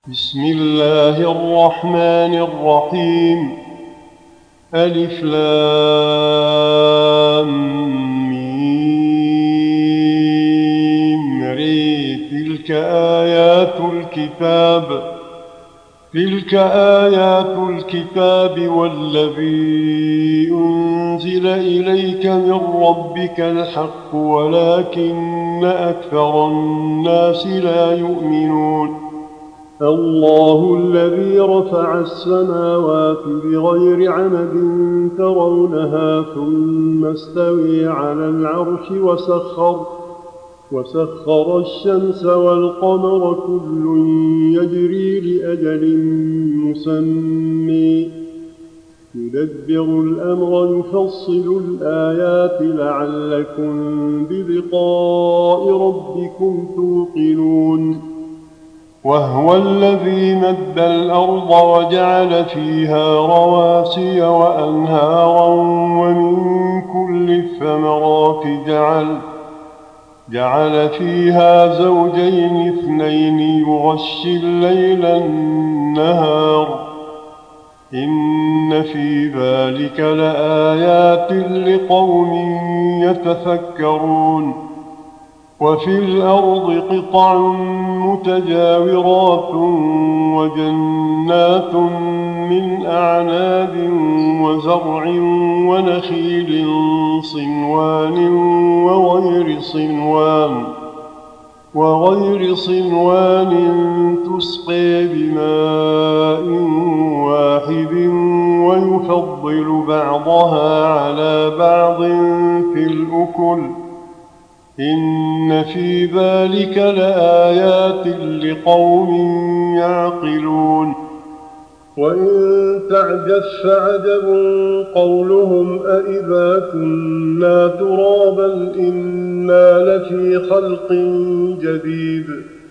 بسم الله الرحمن الرحيم. ألف لام ميم ري. تلك آيات الكتاب والذي أنزل إليك من ربك الحق ولكن أكثر الناس لا يؤمنون. الله الذي رفع السماوات بغير عمد ترونها ثم استوى على العرش وسخر الشمس والقمر كل يجري لأجل مسمى يدبر الأمر يفصل الآيات لعلكم بلقاء ربكم توقنون. وهو الذي مد الأرض وجعل فيها رواسي وأنهارا ومن كل الثمرات جعل فيها زوجين اثنين يغشي الليل النهار إن في ذلك لآيات لقوم يتفكرون. وفي الأرض قطع متجاورات وجنات من أعناب وزرع ونخيل صنوان وغير صنوان تسقي بماء واحد ويفضل بعضها على بعض في الأكل إن في ذلك لآيات لقوم يعقلون. وإن تعجب فعجب قولهم أإذا كنا ترابا إنا لفي خلق جديد.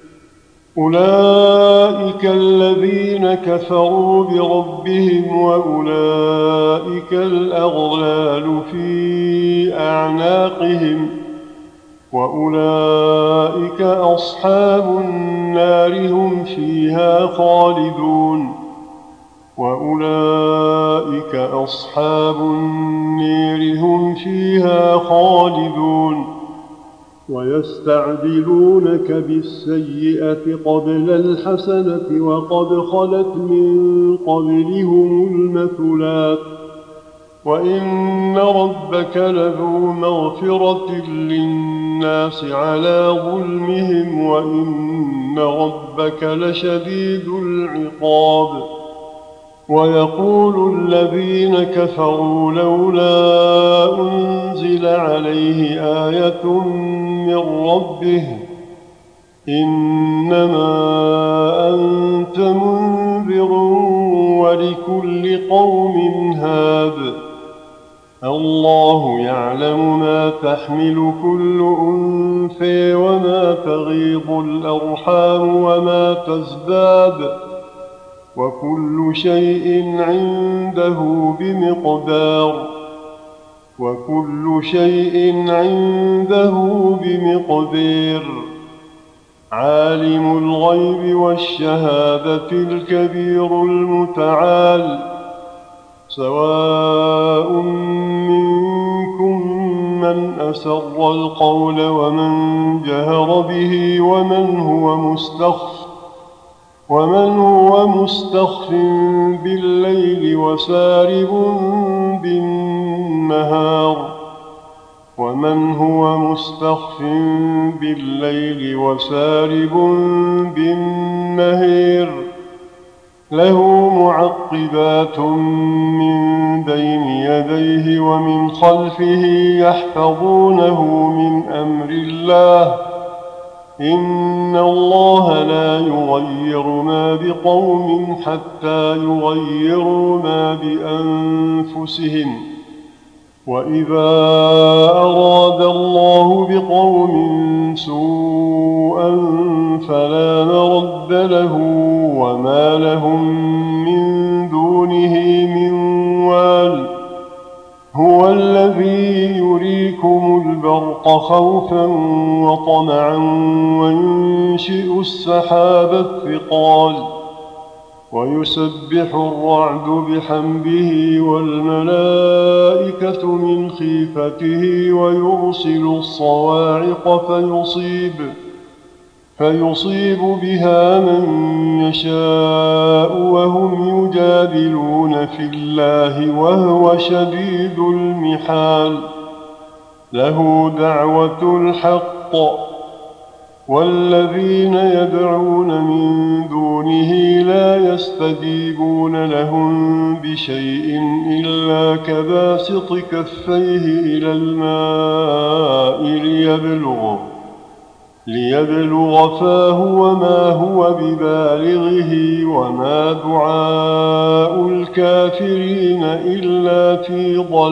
أولئك الذين كفروا بربهم وأولئك الأغلال في أعناقهم وأولئك أصحاب النار هم فيها خالدون. ويستعجلونك بالسيئة قبل الحسنة وقد خلت من قبلهم المثلات وإن ربك لذو مغفرة للناس على ظلمهم وإن ربك لشديد العقاب. ويقول الذين كفروا لولا أنزل عليه آية من ربه إنما أنت منذر ولكل قوم هاد. الله يعلم ما تحمل كل أنثى وما تغيض الأرحام وما تزداد وكل شيء عنده بمقدار. عالم الغيب والشهادة الكبير المتعال. سواء منكم من أسر القول ومن جهر به ومن هو مستخف بالليل وسارب بالنهار له معقبات من بين يديه ومن خلفه يحفظونه من أمر الله إن الله لا يغير ما بقوم حتى يغيروا ما بأنفسهم وإذا أراد الله بقوم سوءا فلا مرد له وما لهم من دونه من وال. هو الذي يريكم البرق خوفا وطمعا وينشئ السحاب الثقال ويسبح الرعد بحمده والملائكة من خيفته ويرسل الصواعق فيصيب بها من يشاء وهم يجادلون في الله وهو شديد المحال. له دعوة الحق والذين يدعون من دونه لا يستجيبون لهم بشيء إلا كباسط كفيه إلى الماء ليبلغ فاه وما هو ببالغه وما دعاء الكافرين إلا في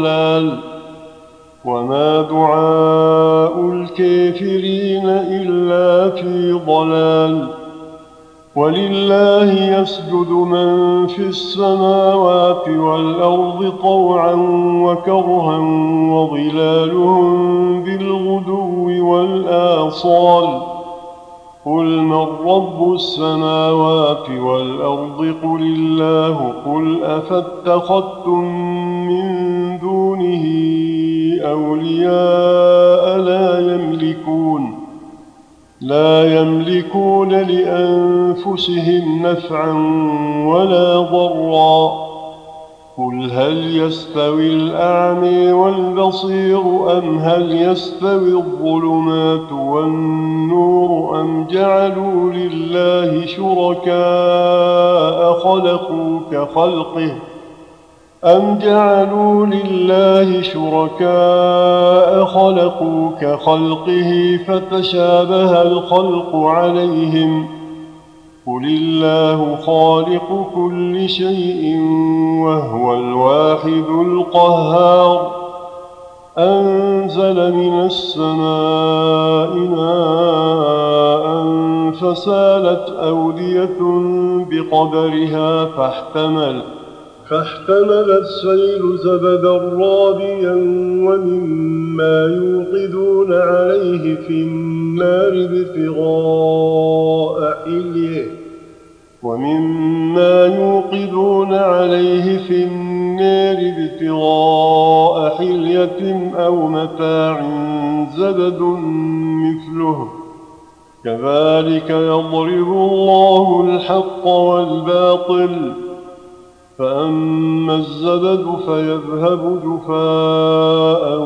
ضلال. ولله يسجد من في السماوات والأرض طوعا وكرها وظلالهم بالغدو والآصال. قل من رب السماوات والأرض قل الله. قل أفاتخذتم من دونه أولياء لا يملكون لأنفسهم نفعا ولا ضرا. قل هل يستوي الأعمى والبصير أم هل يستوي الظلمات والنور أم جعلوا لله شركاء خلقوا كخلقه فتشابه الخلق عليهم. قل الله خالق كل شيء وهو الواحد القهار. أنزل من السماء ماء فسالت أودية بقدرها فاحتمل السيل زبدا رابيا ومما يوقدون عليه في النار ابتغاء حلية أو متاع زبد مثله. كذلك يضرب الله الحق والباطل. فأما الزبد فيذهب جفاء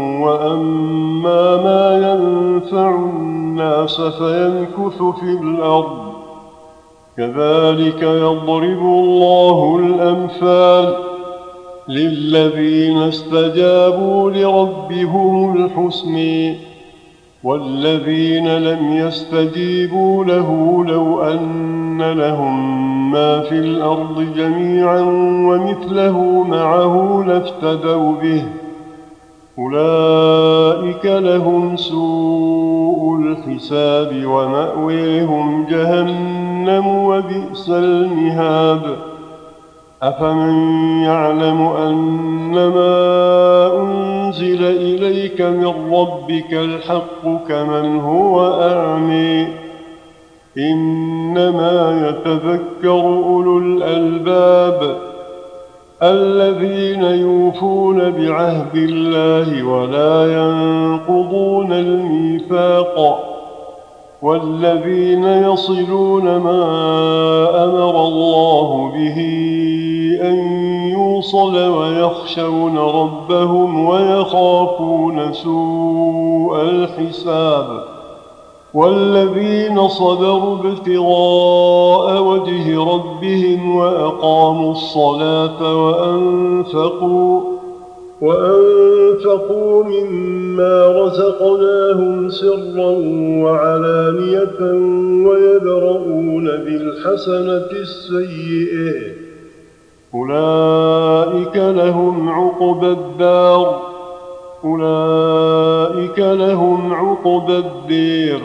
وأما ما ينفع الناس فيمكث في الأرض. كذلك يضرب الله الأمثال للذين استجابوا لربهم الحسنى والذين لم يستجيبوا له لو أن لهم ما في الأرض جميعا ومثله معه لافتدوا به. أولئك لهم سوء الحساب ومأويهم جهنم وبئس المهاد. أفمن يعلم أنما أنزل إليك من ربك الحق كمن هو أعمى. إنما يتذكر أولو الألباب الذين يوفون بعهد الله ولا ينقضون الميثاق والذين يصلون ما أمر الله به أن يوصل ويخشون ربهم ويخافون سوء الحساب. والذين صبروا ابتغاء وجه ربهم وأقاموا الصلاة وأنفقوا مما رزقناهم سرا وعلانية ويدرؤون بالحسنة السيئة أولئك لهم عقبى الدير.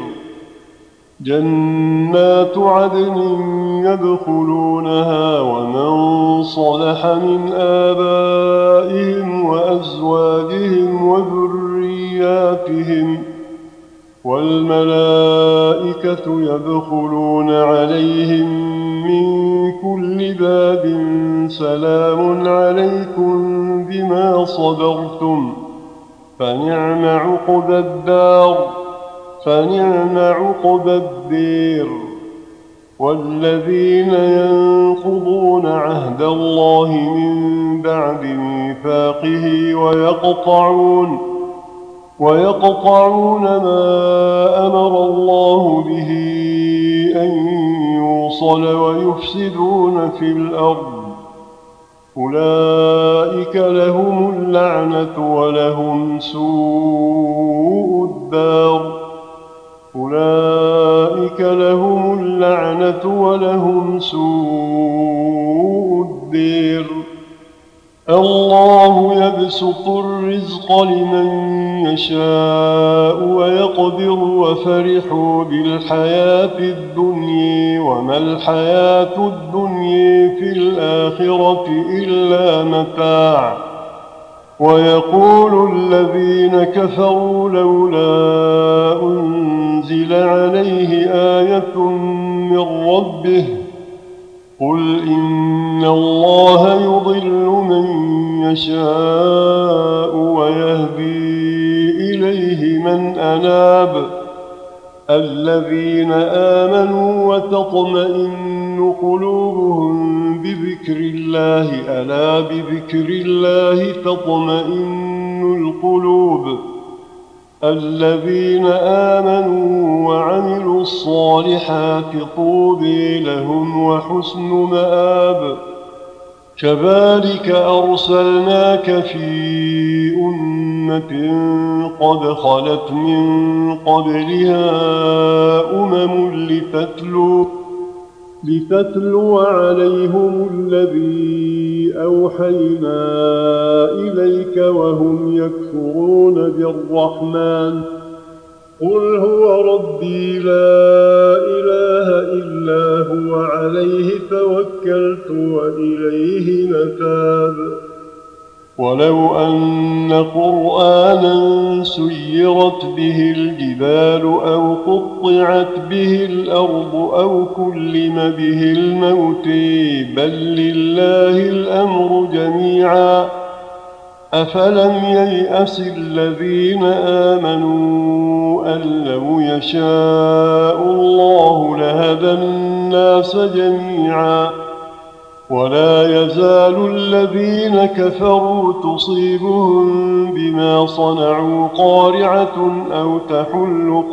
جنات عدن يدخلونها ومن صلح من آبائهم وأزواجهم وذرياتهم والملائكة يدخلون عليهم من كل باب سلام عليكم بما صبرتم فنعم عقبى الدير. والذين ينقضون عهد الله من بعد ميثاقه ويقطعون ما أمر الله به أن يوصل ويفسدون في الأرض أولئك لهم اللعنة ولهم سوء الدير. الله يبسط الرزق لمن يشاء ويقدر وفرحوا بالحياة الدنيا وما الحياة الدنيا في الآخرة إلا متاع. ويقول الذين كفروا لولا أنزل عليه آية من ربه قل إن الله يضل من يشاء ويهدي إليه من أناب. الذين آمنوا وتطمئن قلوبهم بذكر الله ألا بذكر الله تطمئن القلوب. الذين آمنوا وعملوا الصالحات طوبى لهم وحسن مآب. كذلك أرسلناك في أمة قد خلت من قبلها لتتلو عليهم الذي أوحينا إليك وهم يكفرون بالرحمن قل هو ربي لا إله إلا هو عليه توكلت وإليه متاب. ولو أن قرآنا سيرت به الجبال أو قطعت به الأرض أو كلم به الموت بل لله الأمر جميعا أفلم ييأس الذين آمنوا أن لو يشاء الله لهدى الناس جميعا. ولا يزال الذين كفروا تصيبهم بما صنعوا قارعة أو تحل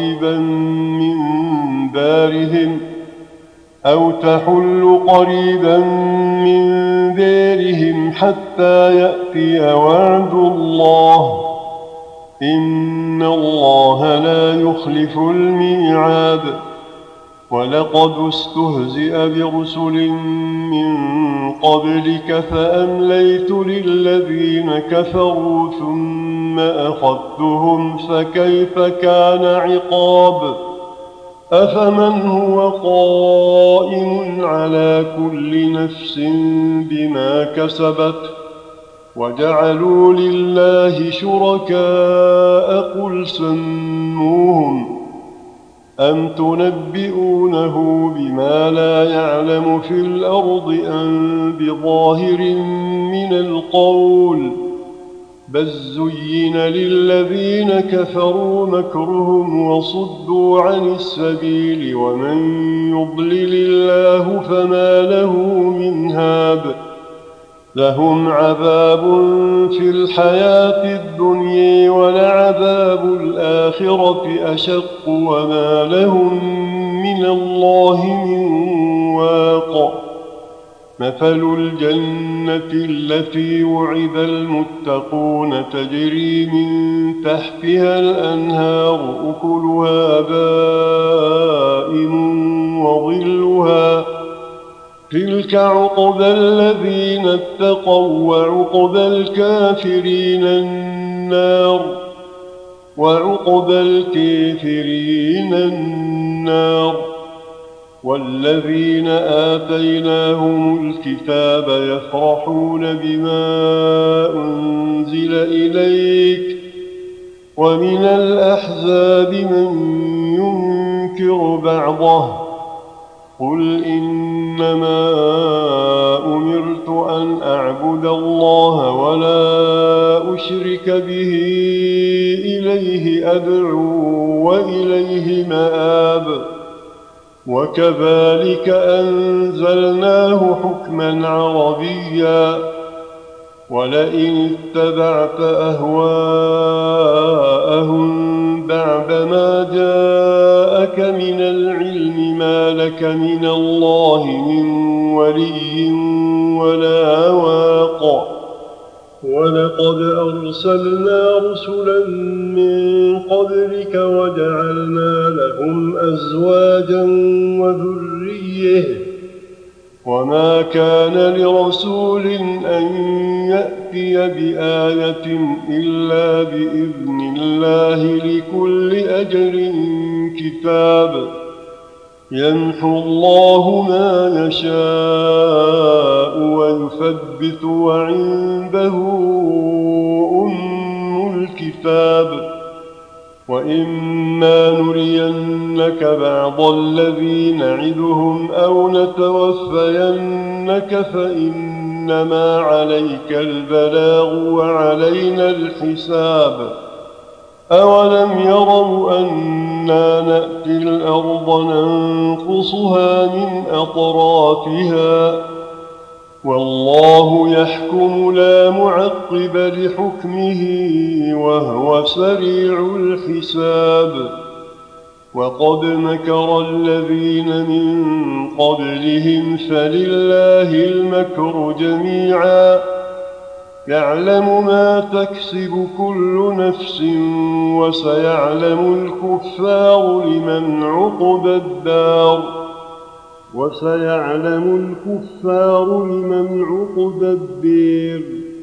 قريبا من دارهم حتى يأتي وعد الله إن الله لا يخلف الميعاد. ولقد استهزئ برسل من قبلك فأمليت للذين كفروا ثم أخذتهم فكيف كان عقاب. أفمن هو قائم على كل نفس بما كسبت وجعلوا لله شركاء قل سموهم أم تنبئونه بما لا يعلم في الأرض أم بظاهر من القول بل زين للذين كفروا مكرهم وصدوا عن السبيل ومن يضلل الله فما له من هاد. لهم عذاب في الحياة الدنيا ولعذاب الآخرة أشق وما لهم من الله من واق. مثل الجنة التي وعد المتقون تجري من تحتها الأنهار أكلها دائم وظلها تلك عقبى الذين اتقوا وعقبى الكافرين النار. والذين آتيناهم الكتاب يفرحون بما أنزل إليك ومن الأحزاب من ينكر بعضه قل إنما أمرت أن أعبد الله ولا أشرك به إليه أدعو وإليه مآب وكذلك أنزلناه حكما عربيا ولئن اتبعت أهواءهم بعدما جاءك من العلم ما لك من الله من ولي ولا واق ولقد أرسلنا رسلا من قبلك وجعلنا لهم أزواجا وذرية وما كان لرسول أن يأتي بآية إلا بإذن الله لكل أجل كتاب يمحو الله ما يشاء ويثبت وعنده أم الكتاب وإما نرينك بعض الذي نعدهم أو نتوفينك فإنما عليك البلاغ وعلينا الحساب أولم يروا أنا نأتي الأرض ننقصها من أطرافها والله يحكم لا معقب لحكمه وهو سريع الحساب وقد مكر الذين من قبلهم فلله المكر جميعا يعلم ما تكسب كل نفس وسيعلم الكفار لمن عقب الدير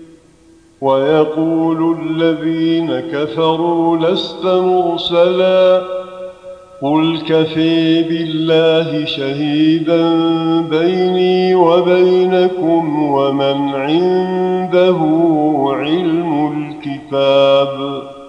ويقول الذين كفروا لست مرسلا قل كفى بالله شهيدا بيني وبينكم ومن عنده علم الكتاب